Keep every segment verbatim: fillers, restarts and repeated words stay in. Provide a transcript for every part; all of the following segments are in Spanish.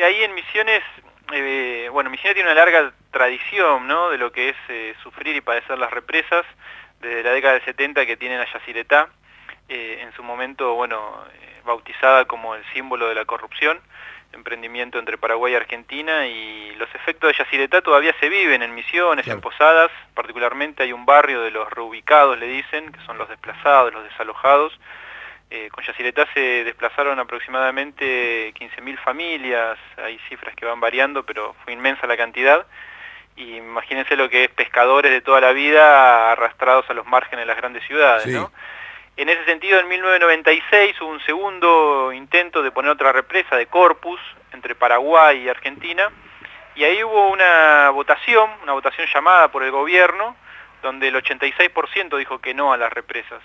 Y ahí en Misiones, eh, bueno, Misiones tiene una larga tradición, ¿no?, de lo que es eh, sufrir y padecer las represas, desde la década del setenta que tienen a Yacyretá, eh, en su momento, bueno, eh, bautizada como el símbolo de la corrupción, emprendimiento entre Paraguay y Argentina, y los efectos de Yacyretá todavía se viven en Misiones, Claro. en Posadas. Particularmente hay un barrio de los reubicados, le dicen, que son los desplazados, los desalojados. Eh, con Yacyretá se desplazaron aproximadamente quince mil familias, hay cifras que van variando, pero fue inmensa la cantidad. Y imagínense lo que es pescadores de toda la vida arrastrados a los márgenes de las grandes ciudades, Sí. ¿no? En ese sentido, en mil novecientos noventa y seis hubo un segundo intento de poner otra represa de Corpus entre Paraguay y Argentina, y ahí hubo una votación, una votación llamada por el gobierno, donde el ochenta y seis por ciento dijo que no a las represas.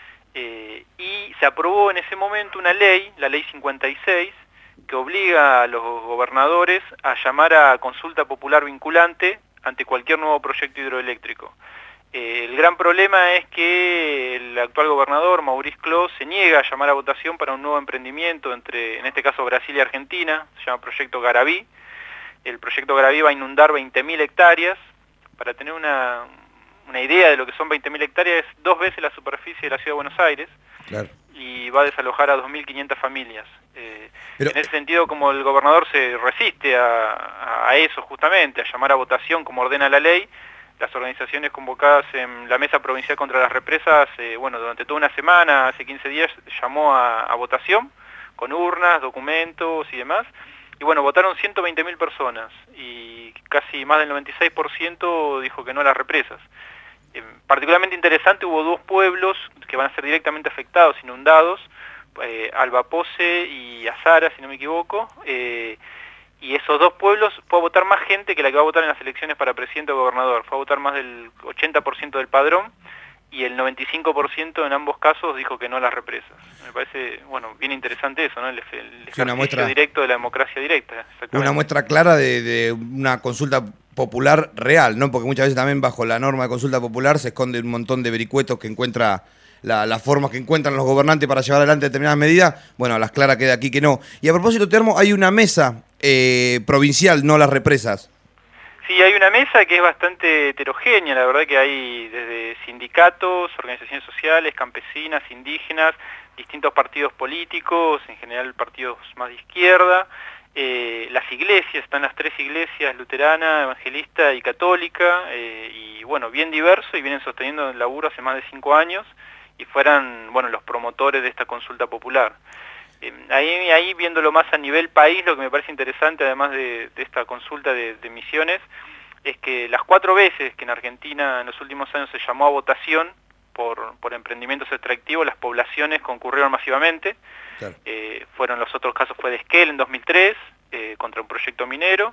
Eh, y se aprobó en ese momento una ley, la ley cincuenta y seis, que obliga a los gobernadores a llamar a consulta popular vinculante ante cualquier nuevo proyecto hidroeléctrico. Eh, el gran problema es que el actual gobernador, Maurice Clos, se niega a llamar a votación para un nuevo emprendimiento entre, en este caso, Brasil y Argentina. Se llama Proyecto Garaví. El Proyecto Garaví va a inundar veinte mil hectáreas. Para tener una, una idea de lo que son veinte mil hectáreas, es dos veces la superficie de la Ciudad de Buenos Aires. Claro. Y va a desalojar a dos mil quinientas familias. Eh, Pero, en ese sentido, como el gobernador se resiste a, a eso justamente, a llamar a votación como ordena la ley, las organizaciones convocadas en la Mesa Provincial contra las Represas, eh, bueno, durante toda una semana, hace quince días, llamó a, a votación, con urnas, documentos y demás, y bueno, votaron ciento veinte mil personas, y casi más del noventa y seis por ciento dijo que no a las represas. Eh, particularmente interesante, hubo dos pueblos que van a ser directamente afectados, inundados, eh, Albapoce y Azara, si no me equivoco, eh, y esos dos pueblos fue a votar más gente que la que va a votar en las elecciones para presidente o gobernador. Fue a votar más del ochenta por ciento del padrón, y el noventa y cinco por ciento en ambos casos dijo que no a las represas. Me parece, bueno, bien interesante eso, ¿no? El, el ejercicio sí, una muestra, directo de la democracia directa. una muestra clara de, de una consulta popular real, ¿no? Porque muchas veces también bajo la norma de consulta popular se esconde un montón de vericuetos que encuentra la, las formas que encuentran los gobernantes para llevar adelante determinadas medidas. Bueno, a las claras queda aquí que no. Y a propósito, Termo, hay una mesa eh, provincial, no las represas. Sí, hay una mesa que es bastante heterogénea, la verdad que hay desde sindicatos, organizaciones sociales, campesinas, indígenas, distintos partidos políticos, en general partidos más de izquierda, eh, las iglesias, están las tres iglesias, luterana, evangelista y católica, eh, y bueno, bien diverso, y vienen sosteniendo el laburo hace más de cinco años, y fueran, bueno, los promotores de esta consulta popular. Eh, ahí, ahí viéndolo más a nivel país, lo que me parece interesante, además de, de esta consulta de, de Misiones, es que las cuatro veces que en Argentina en los últimos años se llamó a votación por, por emprendimientos extractivos, las poblaciones concurrieron masivamente. Claro. Eh, fueron los otros casos, fue de Esquel en dos mil tres, eh, contra un proyecto minero,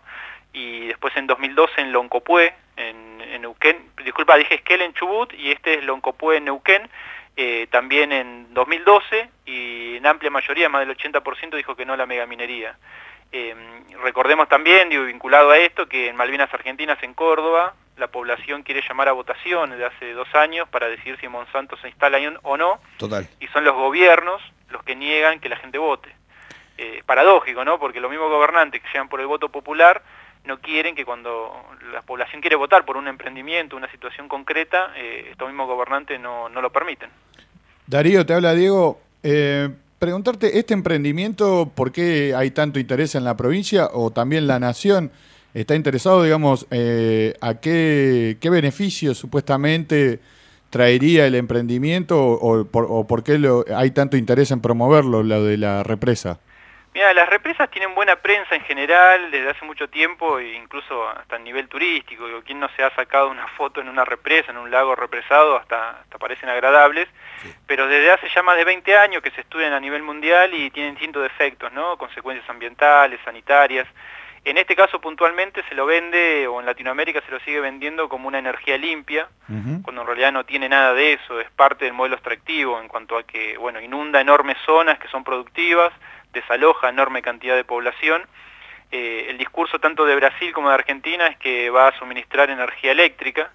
y después en dos mil doce en Loncopué, en, en Neuquén, disculpa, dije Esquel en Chubut, y este es Loncopué en Neuquén, eh, también en dos mil doce, y en amplia mayoría, más del ochenta por ciento, dijo que no a la megaminería. Eh, recordemos también, digo, vinculado a esto, que en Malvinas Argentinas, en Córdoba, la población quiere llamar a votación desde hace dos años para decidir si Monsanto se instala ahí o no. Total. Y son los gobiernos los que niegan que la gente vote. Eh, es paradójico, ¿no? Porque los mismos gobernantes que llegan por el voto popular no quieren que cuando la población quiere votar por un emprendimiento, una situación concreta, eh, estos mismos gobernantes no, no lo permiten. Darío, te habla Diego. Eh, preguntarte, ¿este emprendimiento por qué hay tanto interés en la provincia o también la nación? ¿Está interesado, digamos, eh, a qué, qué beneficios supuestamente traería el emprendimiento o, o, por, o por qué lo, hay tanto interés en promoverlo, lo de la represa? Mira, las represas tienen buena prensa en general desde hace mucho tiempo, e incluso hasta a nivel turístico. Digo, ¿quién no se ha sacado una foto en una represa, en un lago represado? Hasta, hasta parecen agradables. Sí. Pero desde hace ya más de veinte años que se estudian a nivel mundial y tienen distintos efectos, ¿no? Consecuencias ambientales, sanitarias. En este caso puntualmente se lo vende, o en Latinoamérica se lo sigue vendiendo como una energía limpia, uh-huh. cuando en realidad no tiene nada de eso, es parte del modelo extractivo en cuanto a que, bueno, inunda enormes zonas que son productivas, desaloja enorme cantidad de población. Eh, el discurso tanto de Brasil como de Argentina es que va a suministrar energía eléctrica,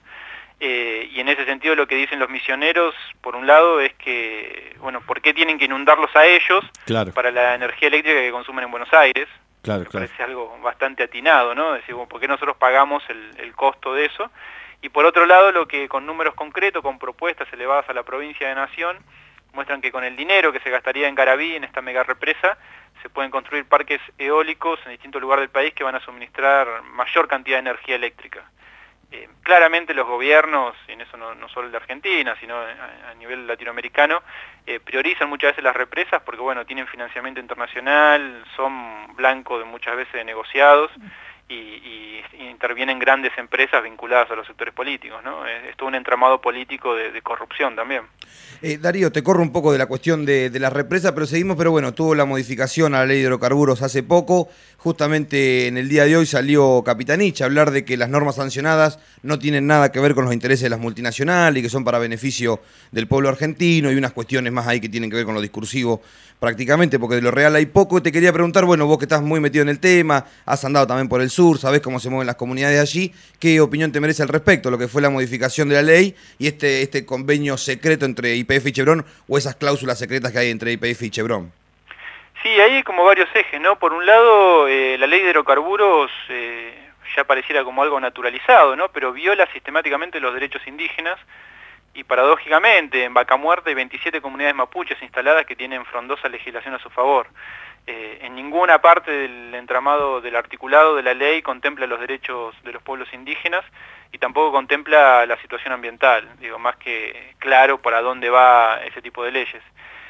eh, y en ese sentido lo que dicen los misioneros, por un lado, es que, bueno, ¿por qué tienen que inundarlos a ellos claro. para la energía eléctrica que consumen en Buenos Aires? Claro, Me claro. parece algo bastante atinado, ¿no? Decir, bueno, ¿por qué nosotros pagamos el, el costo de eso? Y por otro lado, lo que con números concretos, con propuestas elevadas a la provincia de Nación, muestran que con el dinero que se gastaría en Garabí, en esta mega represa, se pueden construir parques eólicos en distintos lugares del país que van a suministrar mayor cantidad de energía eléctrica. Eh, claramente los gobiernos, y en eso no, no solo el de Argentina, sino a, a nivel latinoamericano, eh, priorizan muchas veces las represas porque, bueno, tienen financiamiento internacional, son blanco de muchas veces de negociados, y, y, y intervienen grandes empresas vinculadas a los sectores políticos, ¿no? Es, es todo un entramado político de, de corrupción también. Eh, Darío, te corro un poco de la cuestión de, de las represas, pero seguimos, pero bueno, tuvo la modificación a la ley de hidrocarburos hace poco. Justamente en el día de hoy salió Capitanich a hablar de que las normas sancionadas no tienen nada que ver con los intereses de las multinacionales y que son para beneficio del pueblo argentino, y unas cuestiones más ahí que tienen que ver con lo discursivo prácticamente, porque de lo real hay poco. Te quería preguntar, bueno, vos que estás muy metido en el tema, has andado también por el sur, sabés cómo se mueven las comunidades allí, ¿qué opinión te merece al respecto, lo que fue la modificación de la ley y este, este convenio secreto entre Y P F y Chevron, o esas cláusulas secretas que hay entre Y P F y Chevron? Sí, ahí hay como varios ejes, ¿no? Por un lado, eh, la ley de hidrocarburos eh, ya pareciera como algo naturalizado, ¿no? Pero viola sistemáticamente los derechos indígenas, y paradójicamente en Vaca Muerta hay veintisiete comunidades mapuches instaladas que tienen frondosa legislación a su favor. Eh, en ninguna parte del entramado del articulado de la ley contempla los derechos de los pueblos indígenas, y tampoco contempla la situación ambiental, digo, más que claro para dónde va ese tipo de leyes.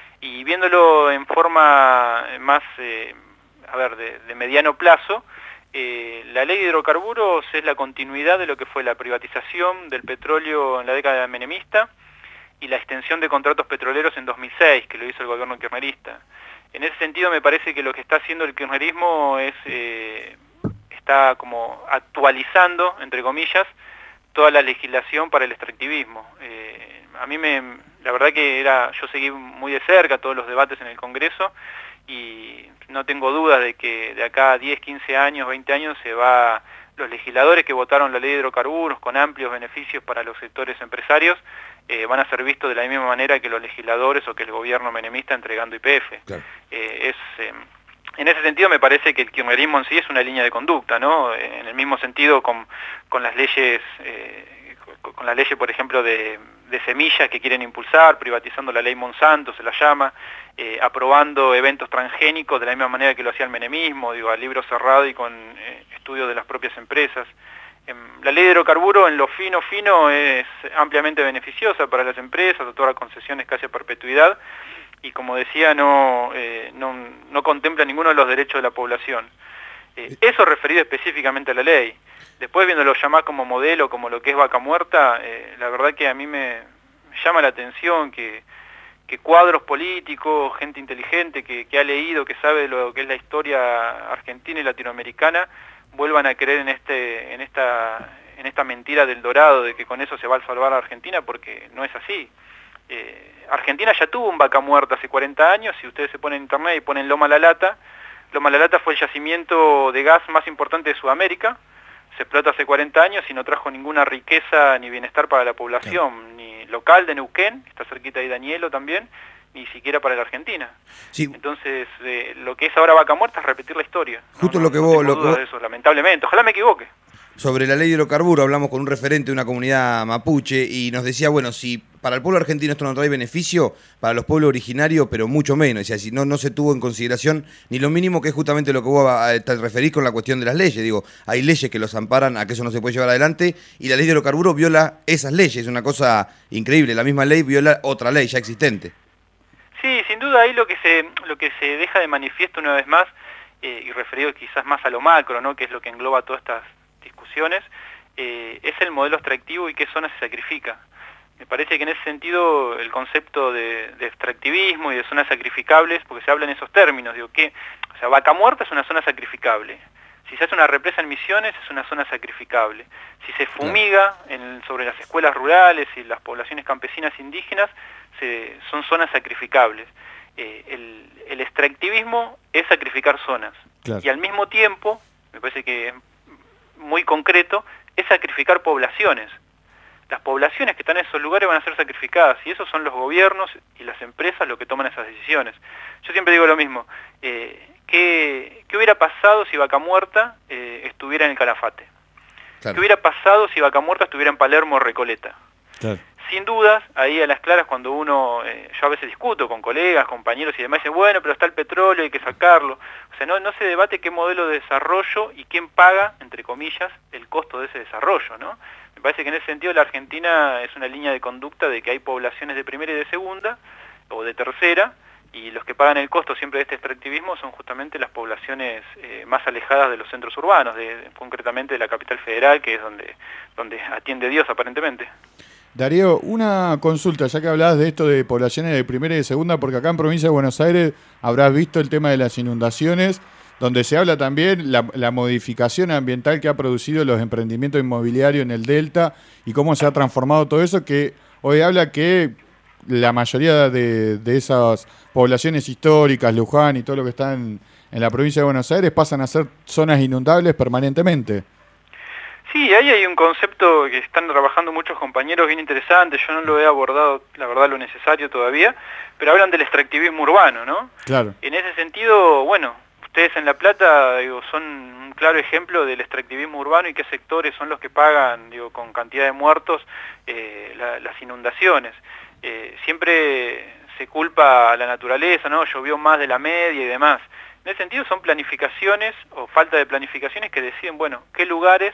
Y viéndolo en forma más, eh, a ver, de, de mediano plazo, eh, la ley de hidrocarburos es la continuidad de lo que fue la privatización del petróleo en la década menemista y la extensión de contratos petroleros en dos mil seis, que lo hizo el gobierno kirchnerista. En ese sentido me parece que lo que está haciendo el kirchnerismo es, eh, está como actualizando, entre comillas, toda la legislación para el extractivismo. Eh, a mí me, la verdad que era, yo seguí muy de cerca todos los debates en el Congreso, y no tengo dudas de que de acá a diez, quince años, veinte años, se va, los legisladores que votaron la ley de hidrocarburos con amplios beneficios para los sectores empresarios, eh, van a ser vistos de la misma manera que los legisladores o que el gobierno menemista entregando Y P F. Claro. Eh, es, eh, en ese sentido me parece que el kirchnerismo en sí es una línea de conducta, ¿no? En el mismo sentido con, con las leyes, eh, con, con las leyes, por ejemplo, de, de semillas que quieren impulsar, privatizando la ley Monsanto, se la llama, eh, aprobando eventos transgénicos de la misma manera que lo hacía el menemismo, digo, a libro cerrado y con eh, estudios de las propias empresas. Eh, la ley de hidrocarburos en lo fino fino es ampliamente beneficiosa para las empresas, otorga concesiones casi a perpetuidad, y como decía, no, eh, no, no contempla ninguno de los derechos de la población. Eh, eso referido específicamente a la ley. Después, viéndolo llamar como modelo, como lo que es Vaca Muerta, eh, la verdad que a mí me llama la atención que, que cuadros políticos, gente inteligente que, que ha leído, que sabe lo que es la historia argentina y latinoamericana, vuelvan a creer en, este, en, esta, en esta mentira del dorado de que con eso se va a salvar a Argentina, porque no es así. Eh, Argentina ya tuvo un Vaca Muerta hace cuarenta años, si ustedes se ponen en internet y ponen Loma La Lata, Loma La Lata fue el yacimiento de gas más importante de Sudamérica, se explota hace cuarenta años y no trajo ninguna riqueza ni bienestar para la población, claro, ni local de Neuquén, está cerquita de Danielo también, ni siquiera para la Argentina. Sí. Entonces, eh, lo que es ahora Vaca Muerta es repetir la historia. Justo no, lo que no, vos... No lo tengo dudas vos... de eso, lamentablemente, ojalá me equivoque. Sobre la ley de hidrocarburos hablamos con un referente de una comunidad mapuche y nos decía, bueno, si para el pueblo argentino esto no trae beneficio, para los pueblos originarios, pero mucho menos. Decía, si no, no se tuvo en consideración ni lo mínimo, que es justamente lo que vos te referís con la cuestión de las leyes. Digo, hay leyes que los amparan a que eso no se puede llevar adelante, y la ley de hidrocarburos viola esas leyes. Es una cosa increíble, la misma ley viola otra ley ya existente. Sí, sin duda ahí lo que se, lo que se deja de manifiesto una vez más, eh, y referido quizás más a lo macro, ¿no?, que es lo que engloba todas estas discusiones, eh, es el modelo extractivo y qué zona se sacrifica. Me parece que en ese sentido el concepto de, de extractivismo y de zonas sacrificables, porque se habla en esos términos, digo, que, o sea, Vaca Muerta es una zona sacrificable. Si se hace una represa en Misiones es una zona sacrificable. Si se fumiga en, sobre las escuelas rurales y las poblaciones campesinas indígenas, se, son zonas sacrificables. Eh, el, el extractivismo es sacrificar zonas. Claro. Y al mismo tiempo, me parece que muy concreto, es sacrificar poblaciones. Las poblaciones que están en esos lugares van a ser sacrificadas, y esos son los gobiernos y las empresas los que toman esas decisiones. Yo siempre digo lo mismo, eh, ¿qué, qué hubiera pasado si Vaca Muerta eh, estuviera en el Calafate? Claro. ¿Qué hubiera pasado si Vaca Muerta estuviera en Palermo o Recoleta? Claro. Sin dudas, ahí a las claras cuando uno, eh, yo a veces discuto con colegas, compañeros y demás, dicen, bueno, pero está el petróleo, hay que sacarlo. O sea, no, no se debate qué modelo de desarrollo y quién paga, entre comillas, el costo de ese desarrollo, ¿no? Me parece que en ese sentido la Argentina es una línea de conducta de que hay poblaciones de primera y de segunda, o de tercera, y los que pagan el costo siempre de este extractivismo son justamente las poblaciones eh, más alejadas de los centros urbanos, de, concretamente de la capital federal, que es donde, donde atiende Dios aparentemente. Darío, una consulta, ya que hablabas de esto de poblaciones de primera y de segunda, porque acá en Provincia de Buenos Aires habrás visto el tema de las inundaciones, donde se habla también la, la modificación ambiental que ha producido los emprendimientos inmobiliarios en el Delta y cómo se ha transformado todo eso, que hoy habla que la mayoría de, de esas poblaciones históricas, Luján y todo lo que está en, en la Provincia de Buenos Aires, pasan a ser zonas inundables permanentemente. Sí, ahí hay un concepto que están trabajando muchos compañeros bien interesante, yo no lo he abordado, la verdad, lo necesario todavía, pero hablan del extractivismo urbano, ¿no? Claro. En ese sentido, bueno, ustedes en La Plata, digo, son un claro ejemplo del extractivismo urbano y qué sectores son los que pagan, digo, con cantidad de muertos, eh, la, las inundaciones. Eh, siempre se culpa a la naturaleza, ¿no? Llovió más de la media y demás. En ese sentido son planificaciones o falta de planificaciones que deciden, bueno, qué lugares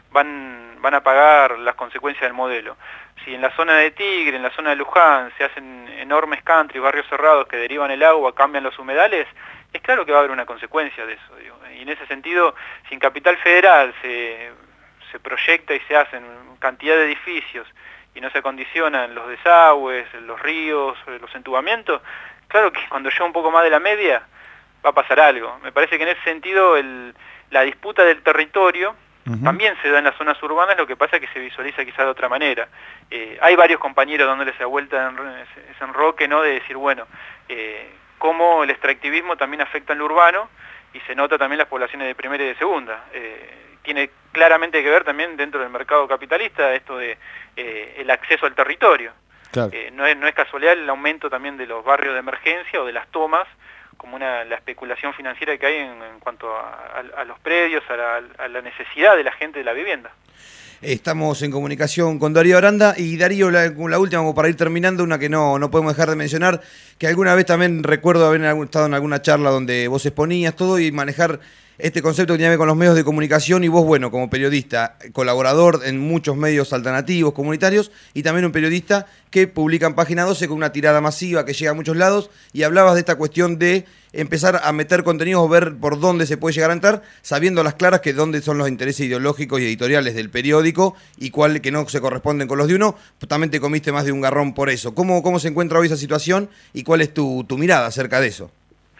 van, van a pagar las consecuencias del modelo. Si en la zona de Tigre, en la zona de Luján, se hacen enormes country, barrios cerrados que derivan el agua, cambian los humedales, es claro que va a haber una consecuencia de eso, digo. Y en ese sentido, si en Capital Federal se, se proyecta y se hacen cantidad de edificios y no se acondicionan los desagües, los ríos, los entubamientos, claro que cuando llega un poco más de la media va a pasar algo. Me parece que en ese sentido el, la disputa del territorio uh-huh. también se da en las zonas urbanas, lo que pasa es que se visualiza quizá de otra manera. Eh, hay varios compañeros dándole esa vuelta, en, ese enroque, ¿no? De decir, bueno, eh, cómo el extractivismo también afecta en lo urbano y se nota también las poblaciones de primera y de segunda. Eh, tiene claramente que ver también dentro del mercado capitalista esto de eh, el acceso al territorio. Claro. Eh, no es, no es casualidad el aumento también de los barrios de emergencia o de las tomas, como una, la especulación financiera que hay en, en cuanto a, a, a los predios, a la, a la necesidad de la gente de la vivienda. Estamos en comunicación con Darío Aranda y Darío, la, la última como para ir terminando, una que no, no podemos dejar de mencionar, que alguna vez también recuerdo haber estado en alguna charla donde vos exponías todo y manejar este concepto que tiene que ver con los medios de comunicación y vos, bueno, como periodista, colaborador en muchos medios alternativos, comunitarios y también un periodista que publica en Página doce con una tirada masiva que llega a muchos lados y hablabas de esta cuestión de empezar a meter contenidos o ver por dónde se puede llegar a entrar, sabiendo a las claras que dónde son los intereses ideológicos y editoriales del periódico y cuál que no se corresponden con los de uno, pues también te comiste más de un garrón por eso. ¿Cómo, cómo se encuentra hoy esa situación y cuál es tu, tu mirada acerca de eso?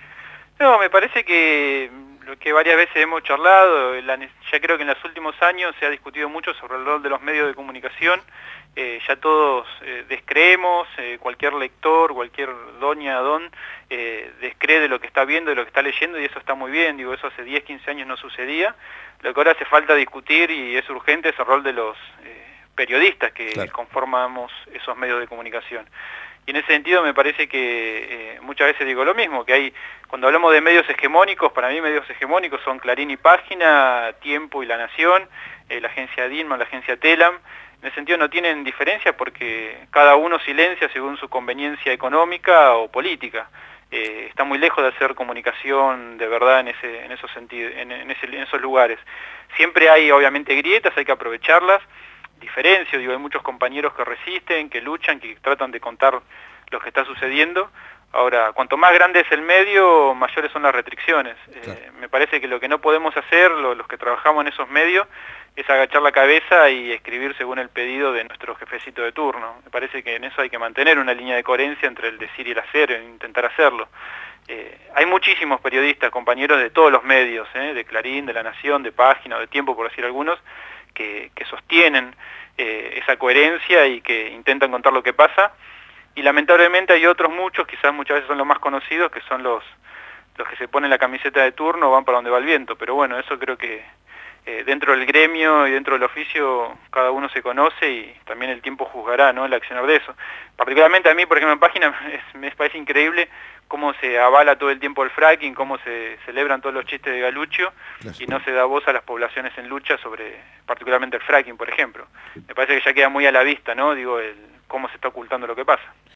No, me parece que lo que varias veces hemos charlado, la, ya creo que en los últimos años se ha discutido mucho sobre el rol de los medios de comunicación, eh, ya todos eh, descreemos, eh, cualquier lector, cualquier doña, don, eh, descree de lo que está viendo, de lo que está leyendo y eso está muy bien, digo, eso hace diez, quince años no sucedía, lo que ahora hace falta discutir y es urgente es el rol de los eh, periodistas que claro. conformamos esos medios de comunicación. Y en ese sentido me parece que eh, muchas veces digo lo mismo, que hay, cuando hablamos de medios hegemónicos, para mí medios hegemónicos son Clarín y Página, Tiempo y La Nación, eh, la agencia Dilma, la agencia Telam. En ese sentido no tienen diferencia porque cada uno silencia según su conveniencia económica o política. Eh, está muy lejos de hacer comunicación de verdad en ese, en esos sentidos, en, en, ese, en esos lugares. Siempre hay obviamente grietas, hay que aprovecharlas. Diferencio, digo, hay muchos compañeros que resisten, que luchan, que tratan de contar lo que está sucediendo. Ahora, cuanto más grande es el medio, mayores son las restricciones. Claro. Eh, me parece que lo que no podemos hacer, lo, los que trabajamos en esos medios, es agachar la cabeza y escribir según el pedido de nuestro jefecito de turno. Me parece que en eso hay que mantener una línea de coherencia entre el decir y el hacer, e intentar hacerlo. Eh, hay muchísimos periodistas, compañeros de todos los medios, eh, de Clarín, de La Nación, de Página, de Tiempo, por decir algunos, que, que sostienen eh, esa coherencia y que intentan contar lo que pasa. Y lamentablemente hay otros muchos, quizás muchas veces son los más conocidos, que son los, los que se ponen la camiseta de turno, van para donde va el viento. Pero bueno, eso creo que eh, dentro del gremio y dentro del oficio cada uno se conoce y también el tiempo juzgará, ¿no?, el accionar de eso. Particularmente a mí, por ejemplo, en Página es, me parece increíble cómo se avala todo el tiempo el fracking, cómo se celebran todos los chistes de Galuccio, claro, y no se da voz a las poblaciones en lucha sobre, particularmente el fracking, por ejemplo. Me parece que ya queda muy a la vista, ¿no?, digo, el, cómo se está ocultando lo que pasa.